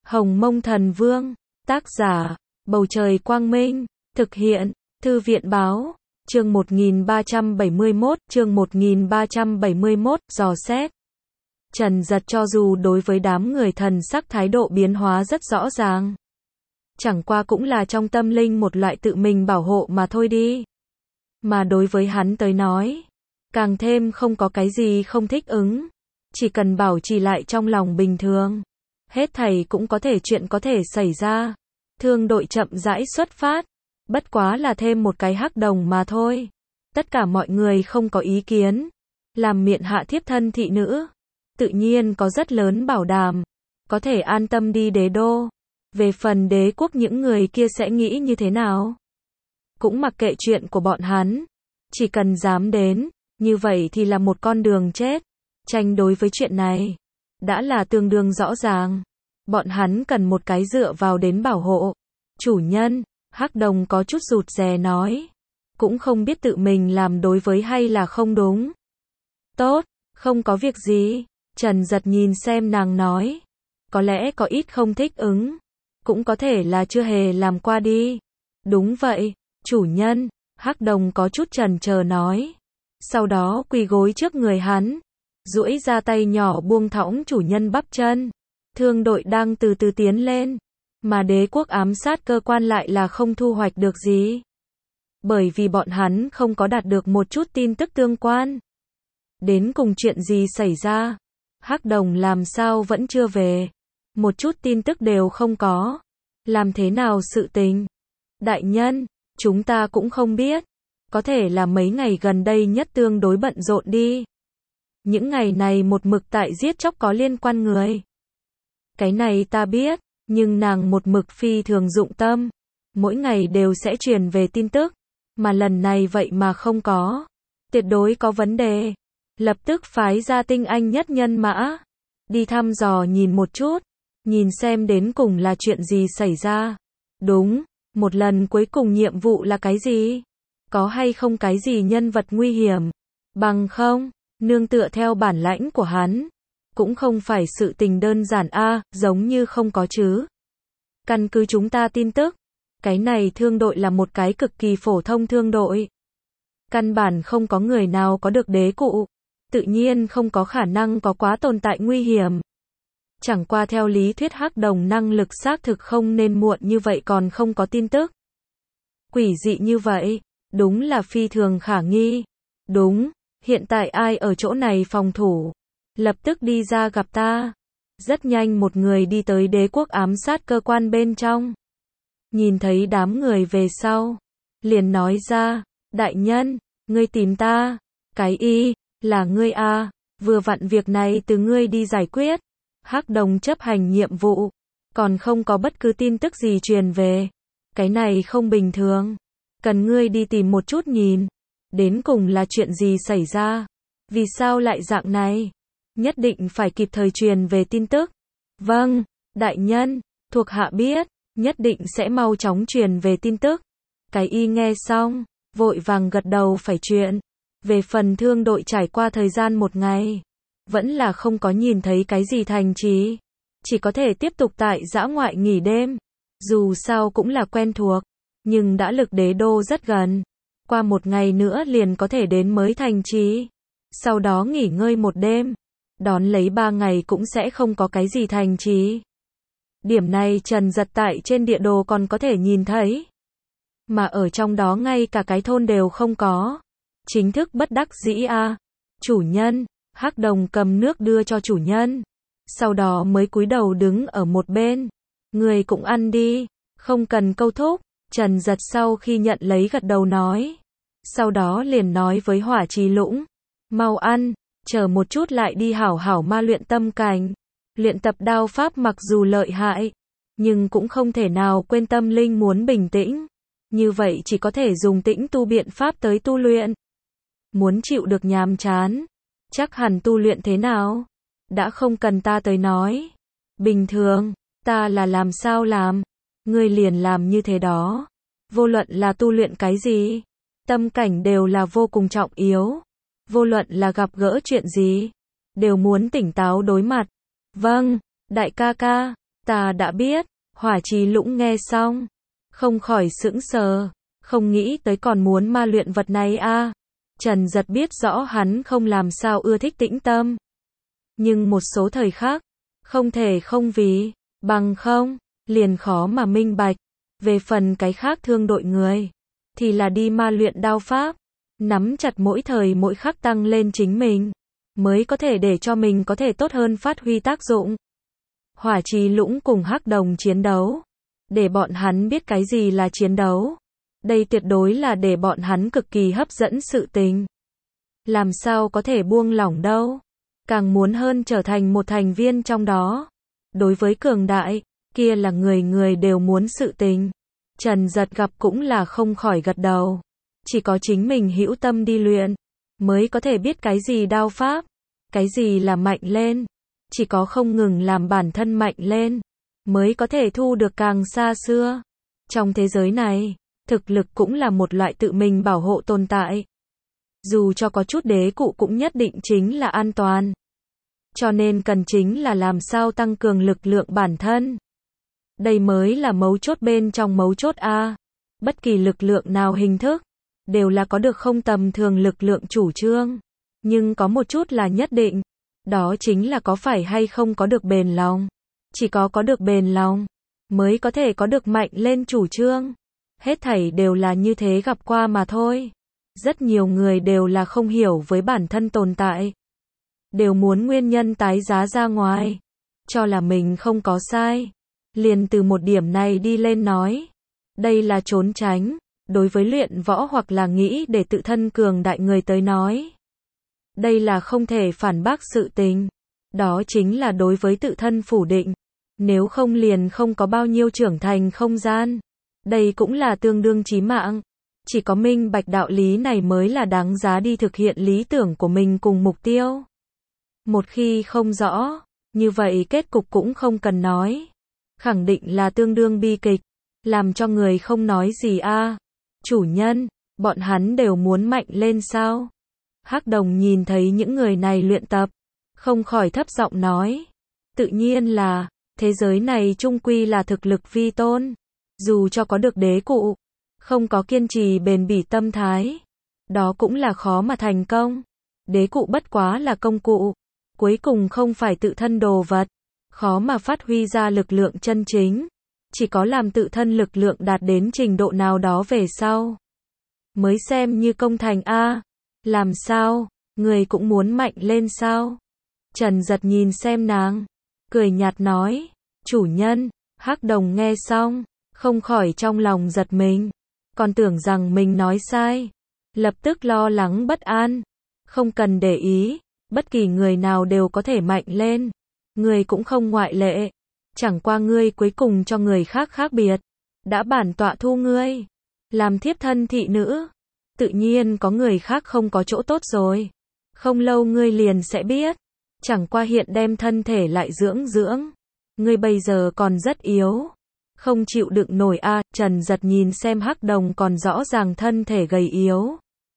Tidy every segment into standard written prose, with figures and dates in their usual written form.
Hồng Mông Thần Vương, tác giả, Bầu Trời Quang Minh, thực hiện, Thư viện Báo, chương 1371, dò xét. Trần Dật cho dù đối với đám người thần sắc thái độ biến hóa rất rõ ràng. Chẳng qua cũng là trong tâm linh một loại tự mình bảo hộ mà thôi đi. Mà đối với hắn tới nói, càng thêm không có cái gì không thích ứng. Chỉ cần bảo trì lại trong lòng bình thường. Hết thảy cũng có thể chuyện có thể xảy ra. Thương đội chậm rãi xuất phát. Bất quá là thêm một cái hắc đồng mà thôi. Tất cả mọi người không có ý kiến. Làm miện hạ thiếp thân thị nữ. Tự nhiên có rất lớn bảo đảm. Có thể an tâm đi đế đô. Về phần đế quốc những người kia sẽ nghĩ như thế nào? Cũng mặc kệ chuyện của bọn hắn. Chỉ cần dám đến, như vậy thì là một con đường chết. Tranh đối với chuyện này, đã là tương đương rõ ràng. Bọn hắn cần một cái dựa vào đến bảo hộ. Chủ nhân, hắc đồng có chút rụt rè nói. Cũng không biết tự mình làm đối với hay là không đúng. Tốt, không có việc gì. Trần Dật nhìn xem nàng nói. Có lẽ có ít không thích ứng. Cũng có thể là chưa hề làm qua đi. Đúng vậy, chủ nhân, hắc đồng có chút chần chờ nói. Sau đó quỳ gối trước người hắn. Duỗi ra tay nhỏ buông thõng chủ nhân bắp chân. Thương đội đang từ từ tiến lên. Mà đế quốc ám sát cơ quan lại là không thu hoạch được gì. Bởi vì bọn hắn không có đạt được một chút tin tức tương quan. Đến cùng chuyện gì xảy ra? Hắc đồng làm sao vẫn chưa về? Một chút tin tức đều không có. Làm thế nào sự tình? Đại nhân, chúng ta cũng không biết. Có thể là mấy ngày gần đây nhất tương đối bận rộn đi. Những ngày này một mực tại giết chóc có liên quan người. Cái này ta biết, nhưng nàng một mực phi thường dụng tâm. Mỗi ngày đều sẽ truyền về tin tức. Mà lần này vậy mà không có. Tuyệt đối có vấn đề. Lập tức phái ra tinh anh nhất nhân mã. Đi thăm dò nhìn một chút. Nhìn xem đến cùng là chuyện gì xảy ra. Đúng, một lần cuối cùng nhiệm vụ là cái gì? Có hay không cái gì nhân vật nguy hiểm? Bằng không, nương tựa theo bản lãnh của hắn. Cũng không phải sự tình đơn giản giống như không có chứ. Căn cứ chúng ta tin tức. Cái này thương đội là một cái cực kỳ phổ thông thương đội. Căn bản không có người nào có được đế cụ. Tự nhiên không có khả năng có quá tồn tại nguy hiểm. Chẳng qua theo lý thuyết hắc đồng năng lực xác thực không nên muộn như vậy còn không có tin tức. Quỷ dị như vậy, đúng là phi thường khả nghi. Đúng, hiện tại ai ở chỗ này phòng thủ? Lập tức đi ra gặp ta. Rất nhanh một người đi tới đế quốc ám sát cơ quan bên trong. Nhìn thấy đám người về sau. Liền nói ra, đại nhân, ngươi tìm ta. Cái là ngươi vừa vặn việc này từ ngươi đi giải quyết. Hắc đồng chấp hành nhiệm vụ. Còn không có bất cứ tin tức gì truyền về. Cái này không bình thường. Cần ngươi đi tìm một chút nhìn. Đến cùng là chuyện gì xảy ra? Vì sao lại dạng này? Nhất định phải kịp thời truyền về tin tức. Vâng, đại nhân, thuộc hạ biết, nhất định sẽ mau chóng truyền về tin tức. Cái nghe xong, vội vàng gật đầu phải chuyện. Về phần thương đội trải qua thời gian một ngày, vẫn là không có nhìn thấy cái gì thành trì. Chỉ có thể tiếp tục tại dã ngoại nghỉ đêm. Dù sao cũng là quen thuộc, nhưng đã lực đế đô rất gần. Qua một ngày nữa liền có thể đến mới thành trì. Sau đó nghỉ ngơi một đêm. Đón lấy 3 ngày cũng sẽ không có cái gì thành trì. Điểm này Trần Dật tại trên địa đồ còn có thể nhìn thấy. Mà ở trong đó ngay cả cái thôn đều không có. Chính thức bất đắc dĩ Chủ nhân, hắc đồng cầm nước đưa cho chủ nhân. Sau đó mới cúi đầu đứng ở một bên. Người cũng ăn đi, không cần câu thúc. Trần Dật sau khi nhận lấy gật đầu nói. Sau đó liền nói với Hỏa Trì Lũng. Mau ăn, chờ một chút lại đi hảo hảo ma luyện tâm cảnh. Luyện tập đao pháp mặc dù lợi hại, nhưng cũng không thể nào quên tâm linh muốn bình tĩnh. Như vậy chỉ có thể dùng tĩnh tu biện pháp tới tu luyện. Muốn chịu được nhàm chán, chắc hẳn tu luyện thế nào? Đã không cần ta tới nói. Bình thường, ta là làm sao làm, ngươi liền làm như thế đó. Vô luận là tu luyện cái gì, tâm cảnh đều là vô cùng trọng yếu. Vô luận là gặp gỡ chuyện gì, đều muốn tỉnh táo đối mặt. Vâng, đại ca ca, ta đã biết. Hỏa Trì Lũng nghe xong, không khỏi sững sờ, không nghĩ tới còn muốn ma luyện vật này a. Trần Giật biết rõ hắn không làm sao ưa thích tĩnh tâm. Nhưng một số thời khắc, không thể không vì, bằng không, liền khó mà minh bạch. Về phần cái khác thương đội người, thì là đi ma luyện đao pháp, nắm chặt mỗi thời mỗi khắc tăng lên chính mình, mới có thể để cho mình có thể tốt hơn phát huy tác dụng. Hỏa Trì Lũng cùng Hắc Đồng chiến đấu, để bọn hắn biết cái gì là chiến đấu. Đây tuyệt đối là để bọn hắn cực kỳ hấp dẫn sự tình. Làm sao có thể buông lỏng đâu. Càng muốn hơn trở thành một thành viên trong đó. Đối với cường đại, kia là người người đều muốn sự tình. Trần Giật gặp cũng là không khỏi gật đầu. Chỉ có chính mình hữu tâm đi luyện, mới có thể biết cái gì đao pháp, cái gì là mạnh lên. Chỉ có không ngừng làm bản thân mạnh lên, mới có thể thu được càng xa xưa. Trong thế giới này, thực lực cũng là một loại tự mình bảo hộ tồn tại. Dù cho có chút đế cụ cũng nhất định chính là an toàn. Cho nên cần chính là làm sao tăng cường lực lượng bản thân. Đây mới là mấu chốt bên trong mấu chốt a. Bất kỳ lực lượng nào hình thức, đều là có được không tầm thường lực lượng chủ trương. Nhưng có một chút là nhất định, đó chính là có phải hay không có được bền lòng. Chỉ có được bền lòng, mới có thể có được mạnh lên chủ trương. Hết thảy đều là như thế gặp qua mà thôi. Rất nhiều người đều là không hiểu với bản thân tồn tại. Đều muốn nguyên nhân tái giá ra ngoài. Cho là mình không có sai. Liền từ một điểm này đi lên nói. Đây là trốn tránh. Đối với luyện võ hoặc là nghĩ để tự thân cường đại người tới nói. Đây là không thể phản bác sự tình. Đó chính là đối với tự thân phủ định. Nếu không liền không có bao nhiêu trưởng thành không gian. Đây cũng là tương đương chí mạng. Chỉ có minh bạch đạo lý này mới là đáng giá đi thực hiện lý tưởng của mình cùng mục tiêu. Một khi không rõ, như vậy kết cục cũng không cần nói. Khẳng định là tương đương bi kịch, làm cho người không nói gì a. Chủ nhân, bọn hắn đều muốn mạnh lên sao? Hắc Đồng nhìn thấy những người này luyện tập, không khỏi thấp giọng nói. Tự nhiên là, thế giới này chung quy là thực lực vi tôn. Dù cho có được đế cụ, không có kiên trì bền bỉ tâm thái, đó cũng là khó mà thành công. Đế cụ bất quá là công cụ, cuối cùng không phải tự thân đồ vật, khó mà phát huy ra lực lượng chân chính. Chỉ có làm tự thân lực lượng đạt đến trình độ nào đó về sau, mới xem như công thành a. Làm sao, người cũng muốn mạnh lên sao? Trần Giật nhìn xem nàng, cười nhạt nói, chủ nhân. Hắc Đồng nghe xong, không khỏi trong lòng giật mình, còn tưởng rằng mình nói sai, lập tức lo lắng bất an. Không cần để ý, bất kỳ người nào đều có thể mạnh lên, người cũng không ngoại lệ. Chẳng qua ngươi cuối cùng cho người khác khác biệt, đã bản tọa thu ngươi làm thiếp thân thị nữ, tự nhiên có người khác không có chỗ tốt rồi. Không lâu ngươi liền sẽ biết, chẳng qua hiện đem thân thể lại dưỡng dưỡng, ngươi bây giờ còn rất yếu, không chịu đựng nổi a. Trần Giật nhìn xem Hắc Đồng còn rõ ràng thân thể gầy yếu,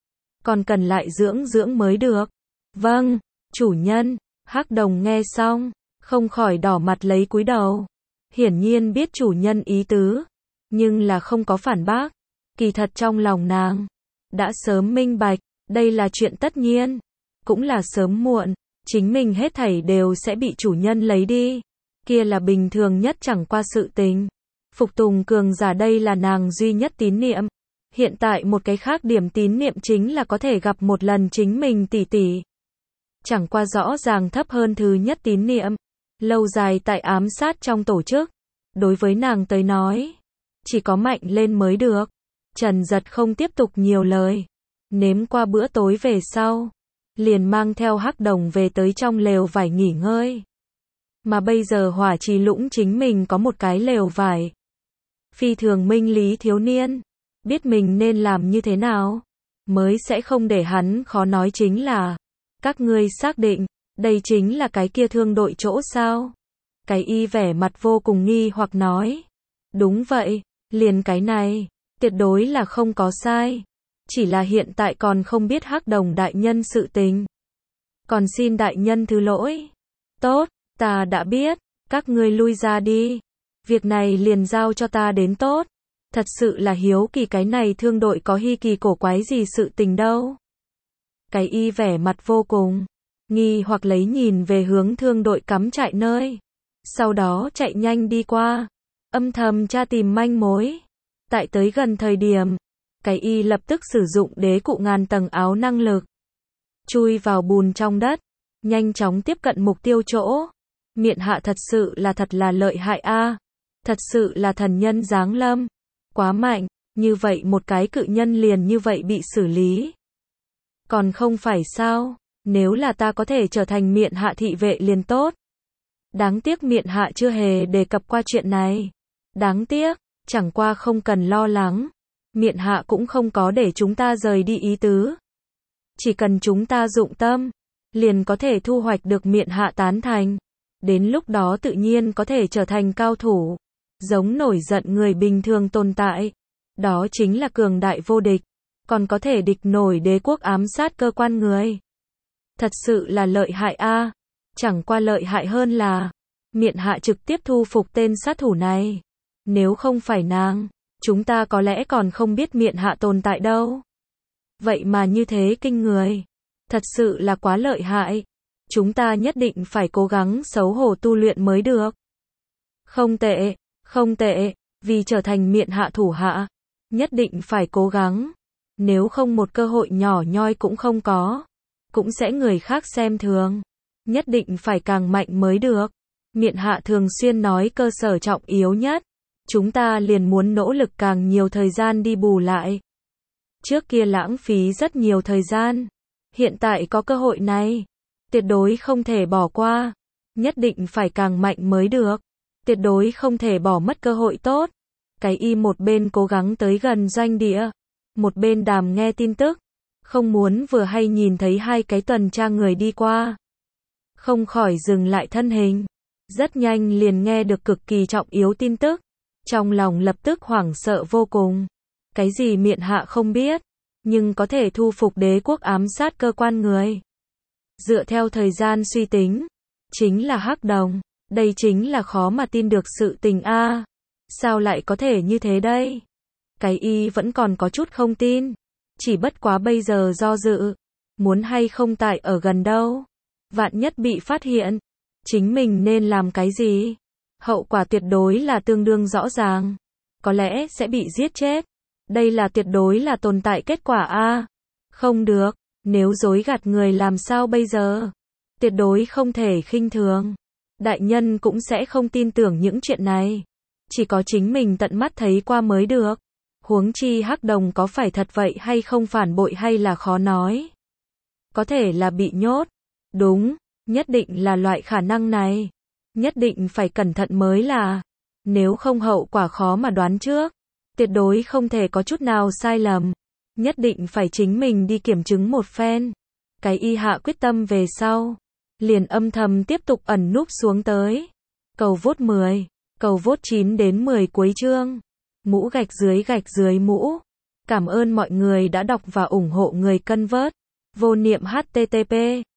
còn cần lại dưỡng dưỡng mới được. Vâng, chủ nhân. Hắc Đồng nghe xong, không khỏi đỏ mặt lấy cúi đầu. Hiển nhiên biết chủ nhân ý tứ, nhưng là không có phản bác. Kỳ thật trong lòng nàng đã sớm minh bạch, đây là chuyện tất nhiên, cũng là sớm muộn, chính mình hết thảy đều sẽ bị chủ nhân lấy đi. Kia là bình thường nhất, chẳng qua sự tình. Phục tùng cường giả đây là nàng duy nhất tín niệm. Hiện tại một cái khác điểm tín niệm chính là có thể gặp một lần chính mình tỷ tỷ. Chẳng qua rõ ràng thấp hơn thứ nhất tín niệm. Lâu dài tại ám sát trong tổ chức, đối với nàng tới nói, chỉ có mạnh lên mới được. Trần Giật không tiếp tục nhiều lời. Nếm qua bữa tối về sau, liền mang theo Hắc Đồng về tới trong lều vải nghỉ ngơi. Mà bây giờ Hỏa Trì Lũng chính mình có một cái lều vải. Phi thường minh lý thiếu niên, biết mình nên làm như thế nào, mới sẽ không để hắn khó nói chính là, các ngươi xác định, đây chính là cái kia thương đội chỗ sao? Cái y vẻ mặt vô cùng nghi hoặc nói. Đúng vậy, liền cái này, tuyệt đối là không có sai. Chỉ là hiện tại còn không biết Hắc Đồng đại nhân sự tình. Còn xin đại nhân thứ lỗi. Tốt, ta đã biết. Các ngươi lui ra đi. Việc này liền giao cho ta đến tốt. Thật sự là hiếu kỳ cái này thương đội có hi kỳ cổ quái gì sự tình đâu. Cái y vẻ mặt vô cùng nghi hoặc lấy nhìn về hướng thương đội cắm trại nơi. Sau đó chạy nhanh đi qua, âm thầm tra tìm manh mối. Tại tới gần thời điểm, cái y lập tức sử dụng đế cụ ngàn tầng áo năng lực. Chui vào bùn trong đất, nhanh chóng tiếp cận mục tiêu chỗ. Miện hạ thật là lợi hại a, thật sự là thần nhân giáng lâm. Quá mạnh, như vậy một cái cự nhân liền như vậy bị xử lý. Còn không phải sao, nếu là ta có thể trở thành miện hạ thị vệ liền tốt. Đáng tiếc miện hạ chưa hề đề cập qua chuyện này. Đáng tiếc, chẳng qua không cần lo lắng. Miện hạ cũng không có để chúng ta rời đi ý tứ. Chỉ cần chúng ta dụng tâm, liền có thể thu hoạch được miện hạ tán thành. Đến lúc đó tự nhiên có thể trở thành cao thủ. Giống nổi giận người bình thường tồn tại. Đó chính là cường đại vô địch. Còn có thể địch nổi đế quốc ám sát cơ quan người. Thật sự là lợi hại a. Chẳng qua lợi hại hơn là miện hạ trực tiếp thu phục tên sát thủ này. Nếu không phải nàng, chúng ta có lẽ còn không biết miện hạ tồn tại đâu. Vậy mà như thế kinh người. Thật sự là quá lợi hại. Chúng ta nhất định phải cố gắng xấu hổ tu luyện mới được. Không tệ, không tệ, vì trở thành miện hạ thủ hạ, nhất định phải cố gắng. Nếu không một cơ hội nhỏ nhoi cũng không có, cũng sẽ người khác xem thường. Nhất định phải càng mạnh mới được. Miện hạ thường xuyên nói cơ sở trọng yếu nhất. Chúng ta liền muốn nỗ lực càng nhiều thời gian đi bù lại. Trước kia lãng phí rất nhiều thời gian. Hiện tại có cơ hội này. Tuyệt đối không thể bỏ qua. Nhất định phải càng mạnh mới được. Tuyệt đối không thể bỏ mất cơ hội tốt. Cái y một bên cố gắng tới gần doanh địa, một bên đàm nghe tin tức. Không muốn vừa hay nhìn thấy hai cái tuần tra người đi qua. Không khỏi dừng lại thân hình. Rất nhanh liền nghe được cực kỳ trọng yếu tin tức. Trong lòng lập tức hoảng sợ vô cùng. Cái gì miện hạ không biết, nhưng có thể thu phục đế quốc ám sát cơ quan người. Dựa theo thời gian suy tính, chính là Hắc Đồng. Đây chính là khó mà tin được sự tình a. Sao lại có thể như thế đây? Cái y vẫn còn có chút không tin. Chỉ bất quá bây giờ do dự. Muốn hay không tại ở gần đâu. Vạn nhất bị phát hiện. Chính mình nên làm cái gì? Hậu quả tuyệt đối là tương đương rõ ràng. Có lẽ sẽ bị giết chết. Đây là tuyệt đối là tồn tại kết quả a. Không được. Nếu dối gạt người làm sao bây giờ? Tuyệt đối không thể khinh thường. Đại nhân cũng sẽ không tin tưởng những chuyện này. Chỉ có chính mình tận mắt thấy qua mới được. Huống chi Hắc Đồng có phải thật vậy hay không phản bội hay là khó nói. Có thể là bị nhốt. Đúng, nhất định là loại khả năng này. Nhất định phải cẩn thận mới là. Nếu không hậu quả khó mà đoán trước. Tuyệt đối không thể có chút nào sai lầm. Nhất định phải chính mình đi kiểm chứng một phen. Cái y hạ quyết tâm về sau. Liền âm thầm tiếp tục ẩn núp xuống tới. Cầu vote 10. Cầu vote 9 đến 10 cuối chương. Mũ gạch dưới mũ. Cảm ơn mọi người đã đọc và ủng hộ người cân vớt. Vô niệm http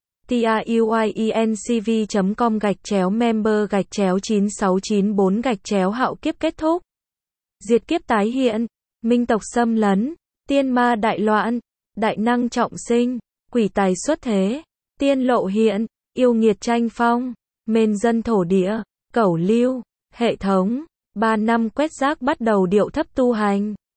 truyencv.com/member/9694 hạo kiếp kết thúc. Diệt kiếp tái hiện. Minh tộc xâm lấn. Tiên ma đại loạn. Đại năng trọng sinh. Quỷ tài xuất thế. Tiên lộ hiện. Yêu nghiệt tranh phong. Mên dân thổ địa. Cẩu lưu. Hệ thống. 3 năm quét rác bắt đầu điệu thấp tu hành.